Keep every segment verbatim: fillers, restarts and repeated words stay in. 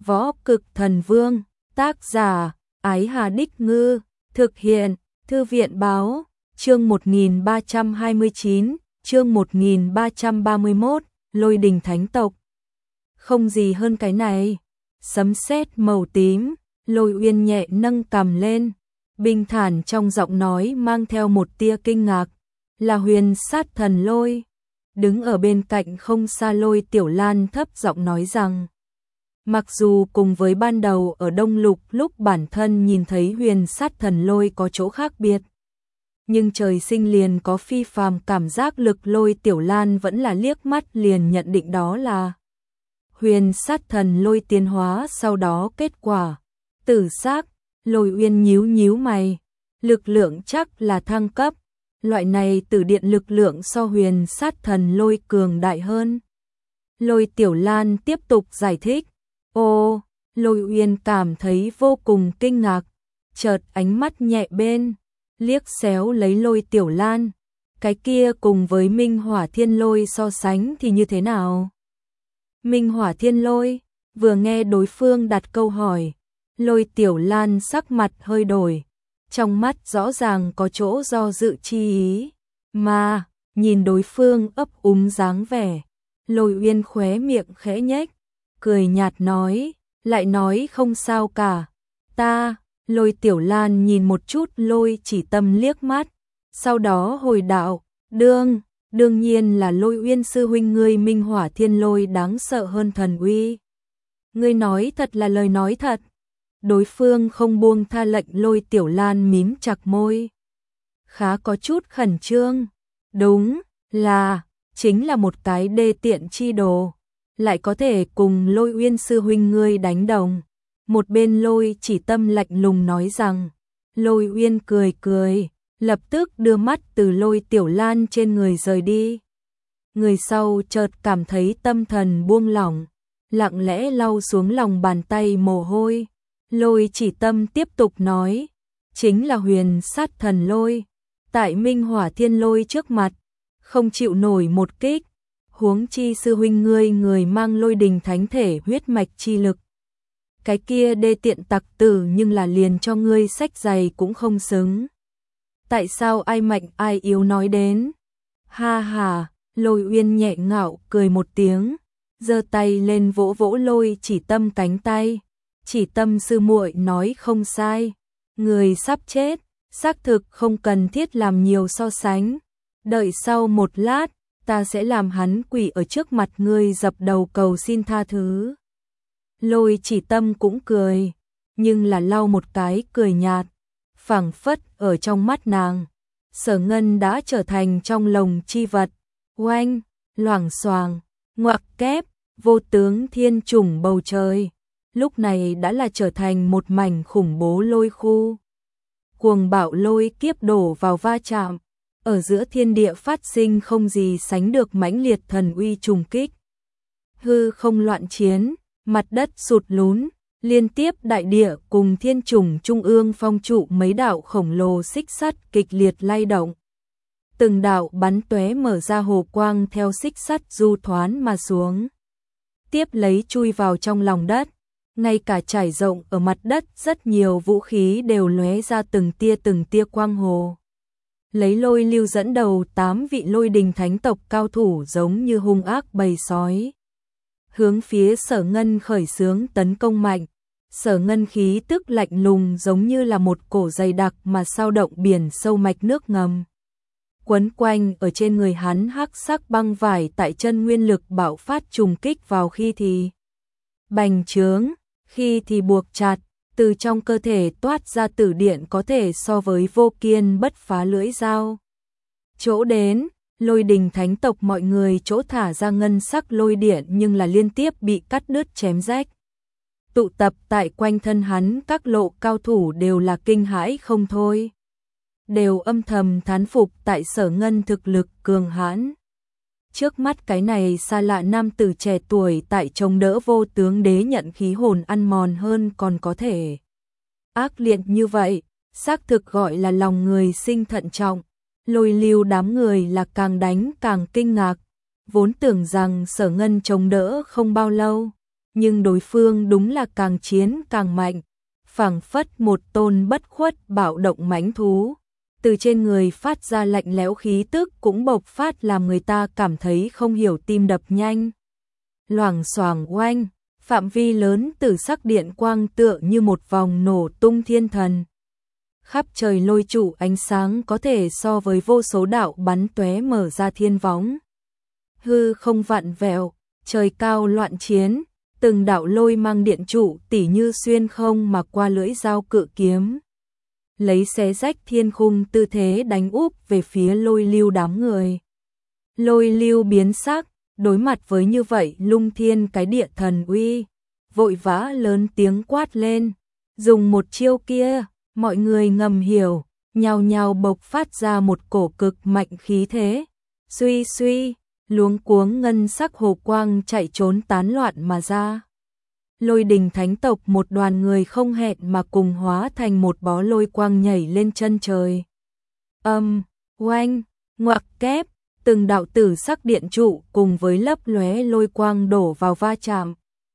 Võ Cực Thần Vương, tác giả, Ái Hà Đích Ngư, thực hiện, Thư viện Báo, chương một nghìn ba trăm hai mươi chín, chương một nghìn ba trăm ba mươi mốt, Lôi Đình Thánh Tộc. Không gì hơn cái này. Sấm sét màu tím, Lôi Uyên nhẹ nâng cằm lên, bình thản trong giọng nói mang theo một tia kinh ngạc, là Huyền Sát Thần Lôi. Đứng ở bên cạnh không xa Lôi Tiểu Lan thấp giọng nói rằng, mặc dù cùng với ban đầu ở Đông Lục lúc bản thân nhìn thấy Huyền Sát Thần Lôi có chỗ khác biệt, nhưng trời sinh liền có phi phàm cảm giác lực. Lôi Tiểu Lan vẫn là liếc mắt liền nhận định đó là Huyền Sát Thần Lôi tiến hóa sau đó kết quả tử xác. Lôi Uyên nhíu nhíu mày, lực lượng chắc là thăng cấp, loại này tử điện lực lượng so Huyền Sát Thần Lôi cường đại hơn. Lôi Tiểu Lan tiếp tục giải thích. Ô, Lôi Uyên cảm thấy vô cùng kinh ngạc, chợt ánh mắt nhẹ bên, liếc xéo lấy Lôi Tiểu Lan, cái kia cùng với Minh Hỏa Thiên Lôi so sánh thì như thế nào? Minh Hỏa Thiên Lôi, vừa nghe đối phương đặt câu hỏi, Lôi Tiểu Lan sắc mặt hơi đổi, trong mắt rõ ràng có chỗ do dự chi ý, mà nhìn đối phương ấp úng dáng vẻ, Lôi Uyên khóe miệng khẽ nhếch, cười nhạt nói, lại nói không sao cả. Ta, Lôi Tiểu Lan nhìn một chút Lôi Chỉ Tâm liếc mắt, sau đó hồi đạo, đương, đương nhiên là Lôi Uyên sư huynh ngươi. Minh Hỏa Thiên Lôi đáng sợ hơn thần uy. Ngươi nói thật là lời nói thật. Đối phương không buông tha lệnh. Lôi Tiểu Lan mím chặt môi, khá có chút khẩn trương. Đúng là, chính là một cái đê tiện chi đồ, lại có thể cùng Lôi Uyên sư huynh ngươi đánh đồng. Một bên Lôi Chỉ Tâm lạnh lùng nói rằng. Lôi Uyên cười cười, lập tức đưa mắt từ Lôi Tiểu Lan trên người rời đi. Người sau chợt cảm thấy tâm thần buông lỏng, lặng lẽ lau xuống lòng bàn tay mồ hôi. Lôi Chỉ Tâm tiếp tục nói, chính là Huyền Sát Thần Lôi, tại Minh Hỏa Thiên Lôi trước mặt, không chịu nổi một kích, huống chi sư huynh ngươi người mang Lôi Đình Thánh Thể huyết mạch chi lực. Cái kia đê tiện tặc tử nhưng là liền cho ngươi sách giày cũng không xứng. Tại sao ai mạnh ai yếu nói đến? Ha ha, Lôi Uyên nhẹ ngạo cười một tiếng, giơ tay lên vỗ vỗ Lôi Chỉ Tâm cánh tay. Chỉ Tâm sư muội nói không sai, người sắp chết, xác thực không cần thiết làm nhiều so sánh. Đợi sau một lát, ta sẽ làm hắn quỳ ở trước mặt ngươi dập đầu cầu xin tha thứ. Lôi Chỉ Tâm cũng cười, nhưng là lau một cái cười nhạt, phảng phất ở trong mắt nàng, Sở Ngân đã trở thành trong lồng chi vật. Oanh, loảng xoàng, ngoặc kép, vô tướng thiên trùng bầu trời, lúc này đã là trở thành một mảnh khủng bố lôi khu. Cuồng bạo lôi kiếp đổ vào va chạm, ở giữa thiên địa phát sinh không gì sánh được mãnh liệt thần uy trùng kích. Hư không loạn chiến, mặt đất sụt lún, liên tiếp đại địa cùng thiên trùng trung ương phong trụ mấy đạo khổng lồ xích sắt kịch liệt lay động. Từng đạo bắn tóe mở ra hồ quang theo xích sắt du thoán mà xuống, tiếp lấy chui vào trong lòng đất. Ngay cả trải rộng ở mặt đất rất nhiều vũ khí đều lóe ra từng tia từng tia quang hồ. Lấy Lôi Lưu dẫn đầu tám vị Lôi Đình Thánh tộc cao thủ giống như hung ác bầy sói, hướng phía Sở Ngân khởi xướng tấn công mạnh. Sở Ngân khí tức lạnh lùng giống như là một cổ dày đặc mà sao động biển sâu mạch nước ngầm. Quấn quanh ở trên người hắn hắc sắc băng vải tại chân nguyên lực bạo phát trùng kích vào khi thì bành trướng, khi thì buộc chặt, từ trong cơ thể toát ra tử điện có thể so với vô kiên bất phá lưỡi dao. Chỗ đến, Lôi Đình Thánh tộc mọi người chỗ thả ra ngân sắc lôi điện nhưng là liên tiếp bị cắt đứt chém rách. Tụ tập tại quanh thân hắn các lộ cao thủ đều là kinh hãi không thôi, đều âm thầm thán phục tại Sở Ngân thực lực cường hãn. Trước mắt cái này xa lạ nam tử trẻ tuổi tại chống đỡ vô tướng đế nhận khí hồn ăn mòn hơn còn có thể ác liệt như vậy, xác thực gọi là lòng người sinh thận trọng. Lôi Lưu đám người là càng đánh càng kinh ngạc, vốn tưởng rằng Sở Ngân chống đỡ không bao lâu, nhưng đối phương đúng là càng chiến càng mạnh, phảng phất một tôn bất khuất bạo động mãnh thú. Từ trên người phát ra lạnh lẽo khí tức cũng bộc phát làm người ta cảm thấy không hiểu tim đập nhanh. Loảng xoảng oanh, phạm vi lớn tử sắc điện quang tựa như một vòng nổ tung thiên thần. Khắp trời lôi trụ ánh sáng có thể so với vô số đạo bắn tóe mở ra thiên võng. Hư không vặn vẹo, trời cao loạn chiến, từng đạo lôi mang điện trụ tỉ như xuyên không mà qua lưỡi dao cự kiếm. Lấy xé rách thiên khung tư thế đánh úp về phía Lôi Lưu đám người. Lôi Lưu biến sắc, đối mặt với như vậy lung thiên cái địa thần uy, vội vã lớn tiếng quát lên, dùng một chiêu kia, mọi người ngầm hiểu, nhào nhào bộc phát ra một cổ cực mạnh khí thế. Suy suy, luống cuống ngân sắc hồ quang chạy trốn tán loạn mà ra. Lôi đình thánh tộc một đoàn người không hẹn mà cùng hóa thành một bó lôi quang nhảy lên chân trời. Âm, oanh, ngoặc kép, từng đạo tử sắc điện trụ cùng với lấp lóe lôi quang đổ vào va chạm.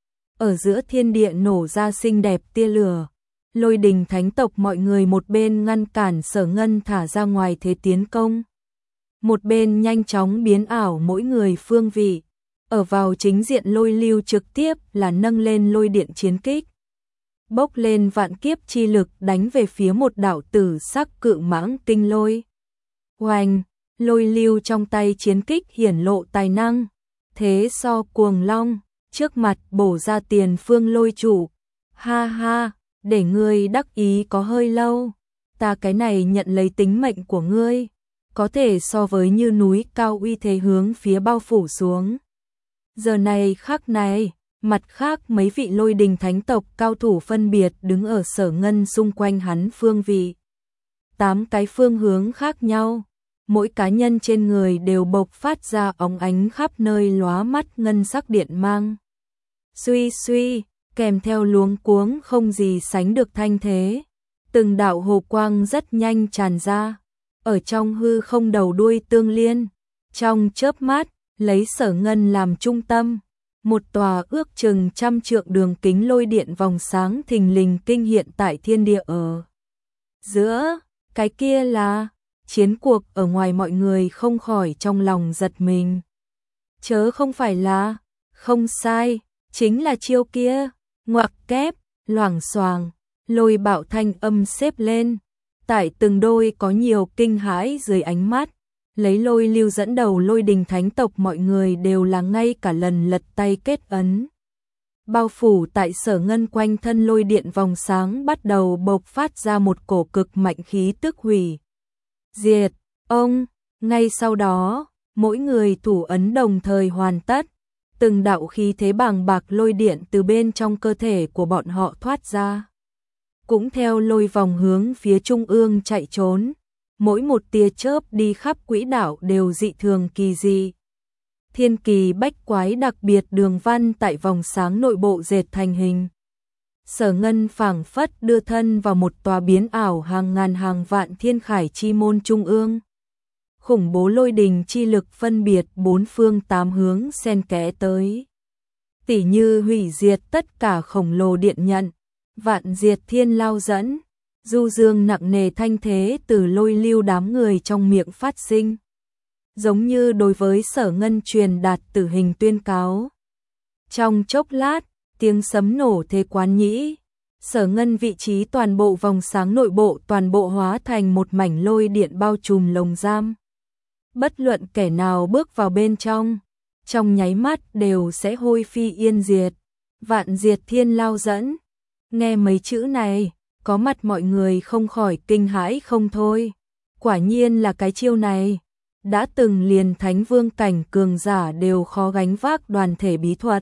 Ở giữa thiên địa nổ ra xinh đẹp tia lửa. Lôi đình thánh tộc mọi người một bên ngăn cản Sở Ngân thả ra ngoài thế tiến công. Một bên nhanh chóng biến ảo mỗi người phương vị. Ở vào chính diện Lôi Lưu trực tiếp là nâng lên lôi điện chiến kích. Bốc lên vạn kiếp chi lực đánh về phía một đạo tử sắc cự mãng kinh lôi. Oanh, Lôi Lưu trong tay chiến kích hiển lộ tài năng. Thế so cuồng long, trước mặt bổ ra tiền phương lôi chủ. Ha ha, để ngươi đắc ý có hơi lâu. Ta cái này nhận lấy tính mệnh của ngươi. Có thể so với như núi cao uy thế hướng phía bao phủ xuống. Giờ này khắc này, mặt khác mấy vị lôi đình thánh tộc cao thủ phân biệt đứng ở Sở Ngân xung quanh hắn phương vị. Tám cái phương hướng khác nhau, mỗi cá nhân trên người đều bộc phát ra óng ánh khắp nơi lóa mắt ngân sắc điện mang. Suy suy, kèm theo luống cuống không gì sánh được thanh thế. Từng đạo hồ quang rất nhanh tràn ra, ở trong hư không đầu đuôi tương liên. Trong chớp mắt, lấy Sở Ngân làm trung tâm, một tòa ước chừng trăm trượng đường kính lôi điện vòng sáng thình lình kinh hiện tại thiên địa ở giữa. Cái kia là chiến cuộc ở ngoài, mọi người không khỏi trong lòng giật mình. Chớ không phải là, không sai, chính là chiêu kia. Ngoặc kép, loảng xoàng, lôi bạo thanh âm xếp lên. Tại từng đôi có nhiều kinh hãi dưới ánh mắt. Lấy Lôi Lưu dẫn đầu lôi đình thánh tộc mọi người đều là ngay cả lần lật tay kết ấn. Bao phủ tại Sở Ngân quanh thân lôi điện vòng sáng bắt đầu bộc phát ra một cổ cực mạnh khí tức hủy diệt. Ông, ngay sau đó, mỗi người thủ ấn đồng thời hoàn tất. Từng đạo khí thế bàng bạc lôi điện từ bên trong cơ thể của bọn họ thoát ra. Cũng theo lôi vòng hướng phía trung ương chạy trốn. Mỗi một tia chớp đi khắp quỹ đạo đều dị thường kỳ dị. Thiên kỳ bách quái đặc biệt đường văn tại vòng sáng nội bộ dệt thành hình. Sở Ngân phảng phất đưa thân vào một tòa biến ảo hàng ngàn hàng vạn thiên khải chi môn trung ương. Khủng bố lôi đình chi lực phân biệt bốn phương tám hướng xen kẽ tới. Tỉ như hủy diệt tất cả khổng lồ điện nhận, vạn diệt thiên lao dẫn. Du dương nặng nề thanh thế từ Lôi Lưu đám người trong miệng phát sinh. Giống như đối với Sở Ngân truyền đạt tử hình tuyên cáo. Trong chốc lát, tiếng sấm nổ thế quán nhĩ. Sở Ngân vị trí toàn bộ vòng sáng nội bộ toàn bộ hóa thành một mảnh lôi điện bao trùm lồng giam. Bất luận kẻ nào bước vào bên trong, trong nháy mắt đều sẽ hôi phi yên diệt. Vạn diệt thiên lao dẫn. Nghe mấy chữ này, có mặt mọi người không khỏi kinh hãi không thôi. Quả nhiên là cái chiêu này. Đã từng liền thánh vương cảnh cường giả đều khó gánh vác đoàn thể bí thuật.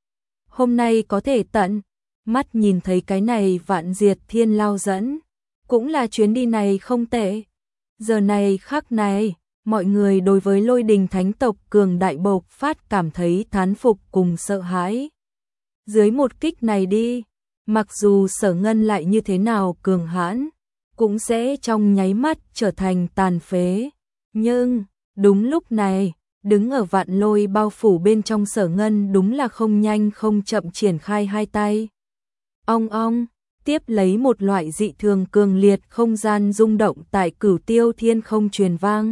Hôm nay có thể tận mắt nhìn thấy cái này vạn diệt thiên lao dẫn. Cũng là chuyến đi này không tệ. Giờ này khắc này, mọi người đối với lôi đình thánh tộc cường đại bộc phát cảm thấy thán phục cùng sợ hãi. Dưới một kích này đi, mặc dù Sở Ngân lại như thế nào cường hãn, cũng sẽ trong nháy mắt trở thành tàn phế. Nhưng, đúng lúc này, đứng ở vạn lôi bao phủ bên trong Sở Ngân đúng là không nhanh không chậm triển khai hai tay. Ong ong, tiếp lấy một loại dị thường cường liệt không gian rung động tại Cửu Tiêu Thiên không truyền vang.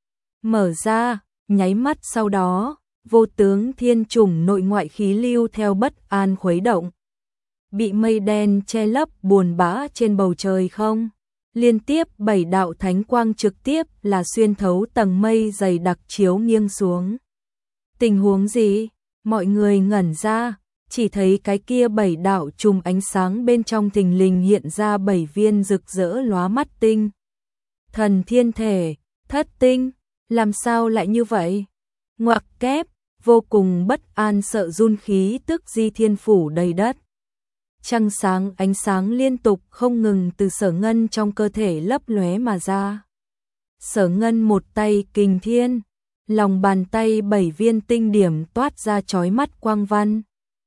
Mở ra, nháy mắt sau đó, vô tướng thiên trùng nội ngoại khí lưu theo bất an khuấy động. Bị mây đen che lấp buồn bã trên bầu trời không. Liên tiếp bảy đạo thánh quang trực tiếp là xuyên thấu tầng mây dày đặc chiếu nghiêng xuống. Tình huống gì? Mọi người ngẩn ra, chỉ thấy cái kia bảy đạo chùm ánh sáng bên trong thình lình hiện ra bảy viên rực rỡ lóa mắt tinh. Thần thiên thể, thất tinh, làm sao lại như vậy? Ngoặc kép, vô cùng bất an sợ run khí tức di thiên phủ đầy đất. Trăng sáng ánh sáng liên tục không ngừng từ Sở Ngân trong cơ thể lấp lóe mà ra. Sở Ngân một tay kình thiên, lòng bàn tay bảy viên tinh điểm toát ra chói mắt quang văn.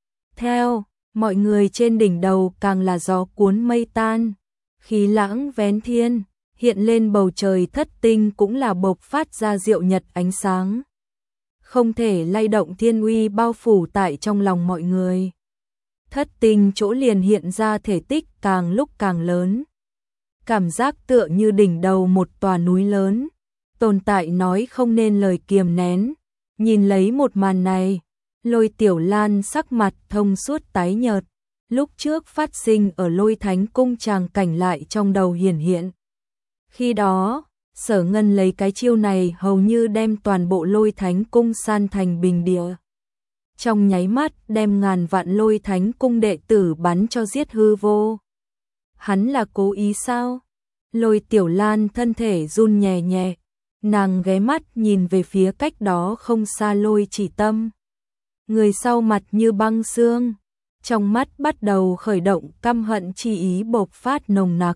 Theo, mọi người trên đỉnh đầu càng là gió cuốn mây tan, khí lãng vén thiên, hiện lên bầu trời thất tinh cũng là bộc phát ra diệu nhật ánh sáng. Không thể lay động thiên uy bao phủ tại trong lòng mọi người. Thất tinh chỗ liền hiện ra thể tích càng lúc càng lớn. Cảm giác tựa như đỉnh đầu một tòa núi lớn, tồn tại nói không nên lời kiềm nén. Nhìn lấy một màn này, Lôi Tiểu Lan sắc mặt thông suốt tái nhợt, lúc trước phát sinh ở Lôi Thánh Cung tràng cảnh lại trong đầu hiển hiện. Khi đó, Sở Ngân lấy cái chiêu này hầu như đem toàn bộ Lôi Thánh Cung san thành bình địa. Trong nháy mắt đem ngàn vạn Lôi Thánh Cung đệ tử bắn cho giết hư vô. Hắn là cố ý sao? Lôi Tiểu Lan thân thể run nhẹ nhẹ, nàng ghé mắt nhìn về phía cách đó không xa Lôi Chỉ Tâm. Người sau mặt như băng xương, trong mắt bắt đầu khởi động căm hận chi ý bộc phát nồng nặc.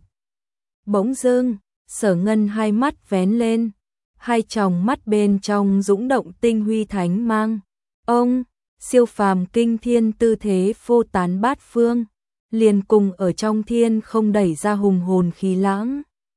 Bỗng dưng, Sở Ngân hai mắt vén lên, hai tròng mắt bên trong dũng động tinh huy thánh mang. Ông, siêu phàm kinh thiên tư thế phô tán bát phương, liền cùng ở trong thiên không đẩy ra hùng hồn khí lãng.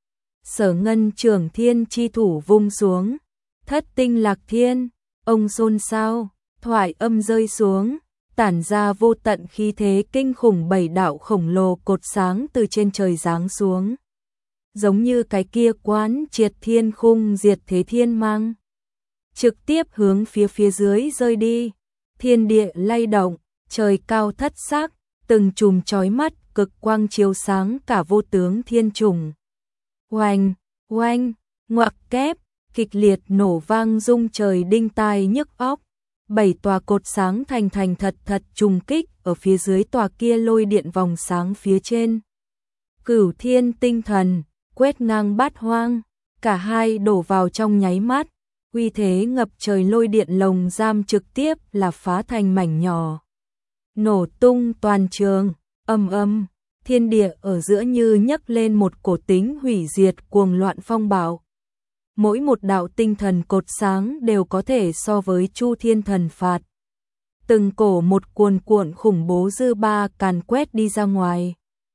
Sở Ngân trưởng thiên chi thủ vung xuống, thất tinh lạc thiên, ông xôn xao, thoại âm rơi xuống, tản ra vô tận khí thế kinh khủng, bảy đạo khổng lồ cột sáng từ trên trời giáng xuống. Giống như cái kia quán triệt thiên khung diệt thế thiên mang, trực tiếp hướng phía phía dưới rơi đi. Thiên địa lay động, trời cao thất sắc, từng chùm chói mắt cực quang chiếu sáng cả vô tướng thiên trùng. Oanh, oanh, ngoặc kép, kịch liệt nổ vang rung trời đinh tai nhức óc. Bảy tòa cột sáng thành thành thật thật trùng kích ở phía dưới tòa kia lôi điện vòng sáng phía trên. Cửu thiên tinh thần, quét ngang bát hoang, cả hai đổ vào trong nháy mắt. Uy thế ngập trời lôi điện lồng giam trực tiếp là phá thành mảnh nhỏ. Nổ tung toàn trường, âm âm, thiên địa ở giữa như nhấc lên một cổ tính hủy diệt cuồng loạn phong bạo. Mỗi một đạo tinh thần cột sáng đều có thể so với Chu Thiên thần phạt. Từng cổ một cuồn cuộn khủng bố dư ba càn quét đi ra ngoài.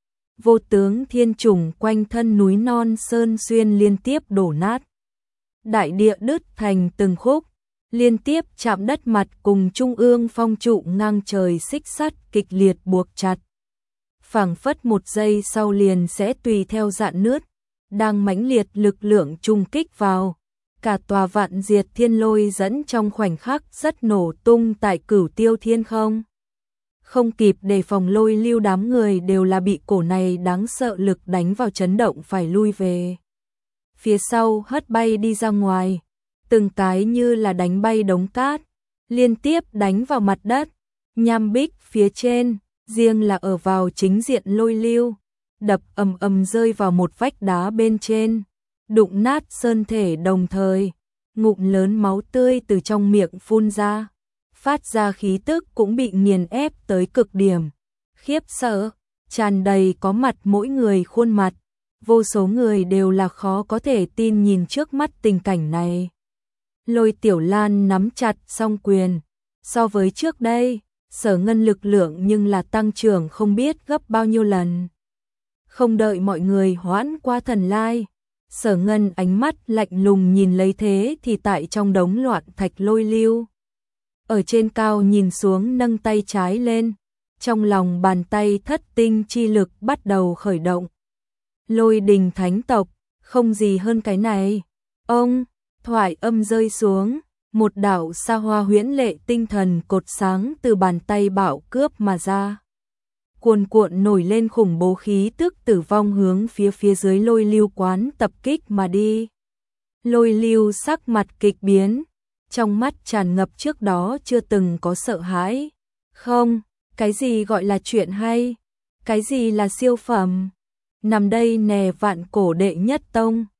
Vô tướng thiên trùng quanh thân núi non sơn xuyên liên tiếp đổ nát. Đại địa đứt thành từng khúc, liên tiếp chạm đất mặt cùng trung ương phong trụ ngang trời xích sắt kịch liệt buộc chặt. Phảng phất một giây sau liền sẽ tùy theo dạn nứt, đang mãnh liệt lực lượng trùng kích vào. Cả tòa vạn diệt thiên lôi dẫn trong khoảnh khắc rất nổ tung tại Cửu Tiêu Thiên không. Không kịp đề phòng lôi lưu đám người đều là bị cổ này đáng sợ lực đánh vào chấn động phải lui về. Phía sau hất bay đi ra ngoài, từng cái như là đánh bay đống cát, liên tiếp đánh vào mặt đất, nham bích phía trên, riêng là ở vào chính diện lôi lưu, đập ầm ầm rơi vào một vách đá bên trên, đụng nát sơn thể đồng thời, ngụm lớn máu tươi từ trong miệng phun ra, phát ra khí tức cũng bị nghiền ép tới cực điểm, khiếp sợ, tràn đầy có mặt mỗi người khuôn mặt. Vô số người đều là khó có thể tin nhìn trước mắt tình cảnh này. Lôi Tiểu Lan nắm chặt song quyền. So với trước đây, Sở Ngân lực lượng nhưng là tăng trưởng không biết gấp bao nhiêu lần. Không đợi mọi người hoãn qua thần lai, Sở Ngân ánh mắt lạnh lùng nhìn lấy thế thì tại trong đống loạn thạch Lôi Lưu. Ở trên cao nhìn xuống nâng tay trái lên, trong lòng bàn tay thất tinh chi lực bắt đầu khởi động. Lôi đình thánh tộc, không gì hơn cái này. Ông, thoại âm rơi xuống, một đạo sa hoa huyễn lệ tinh thần cột sáng từ bàn tay bảo cướp mà ra. Cuồn cuộn nổi lên khủng bố khí tức tử vong hướng phía phía dưới Lôi Lưu quán tập kích mà đi. Lôi Lưu sắc mặt kịch biến, trong mắt tràn ngập trước đó chưa từng có sợ hãi. Không, cái gì gọi là chuyện hay? Cái gì là siêu phẩm? Nằm đây nè vạn cổ đệ nhất tông,